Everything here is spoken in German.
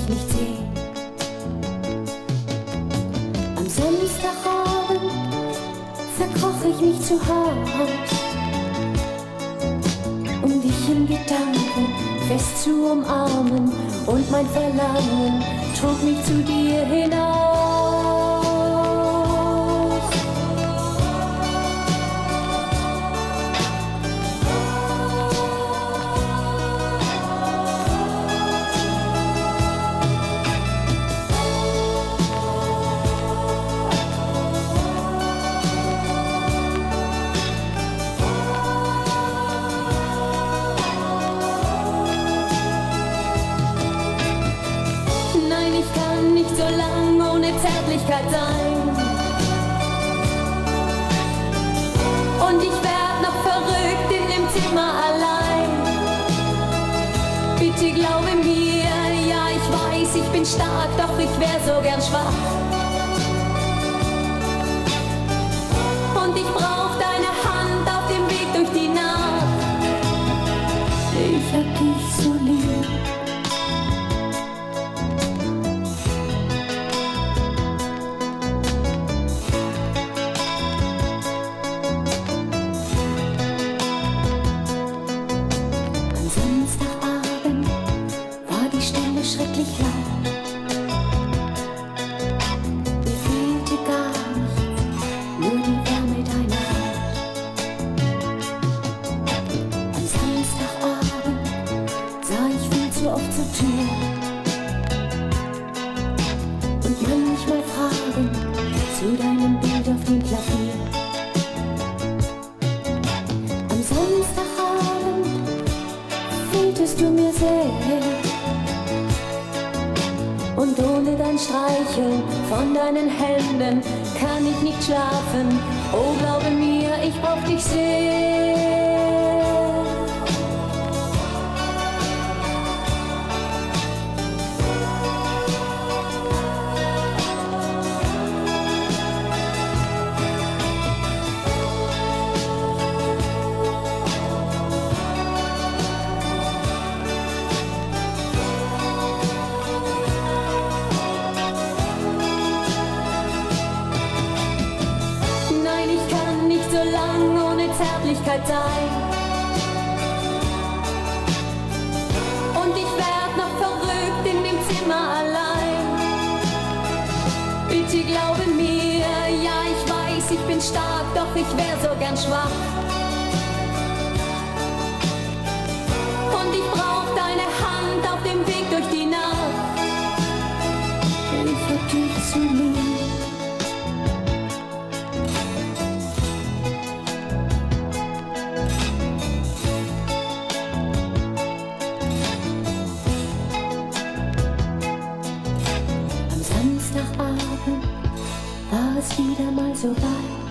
dich nicht sehen. Am Samstagabend verkroch ich mich zu Haus, um dich in Gedanken fest zu umarmen, und mein Verlangen trug mich zu dir hinaus. Nein, ich kann nicht so lang ohne Zärtlichkeit sein. Und ich werd noch verrückt in dem Zimmer allein. Bitte glaube mir, ja, ich weiß, ich bin stark, doch ich wär so gern schwach. Und ich brauch deine Hand auf dem Weg durch die Nacht. Ich hab dich so lieb. Samstagabend war die Stille schrecklich laut. Mir fehlte gar nichts, nur die Wärme deiner Haut. Am Samstagabend sah ich viel zu oft zur Tür und manchmal Fragen zu deinem Bild auf dem Klavier. Am Samstagabend fehltest du mir sehr, und ohne dein Streicheln von deinen Händen kann ich nicht schlafen. Oh, glaube mir, ich brauch dich sehr. Nein, ich kann nicht so lang ohne Zärtlichkeit sein. Und ich werd noch verrückt in dem Zimmer allein. Bitte glaube mir, ja, ich weiß, ich bin stark, doch ich wär so gern schwach. Und ich brauch deine Hand auf dem Weg durch die Nacht. Ich hab dich so lieb. Samstagabend war es wieder mal so weit.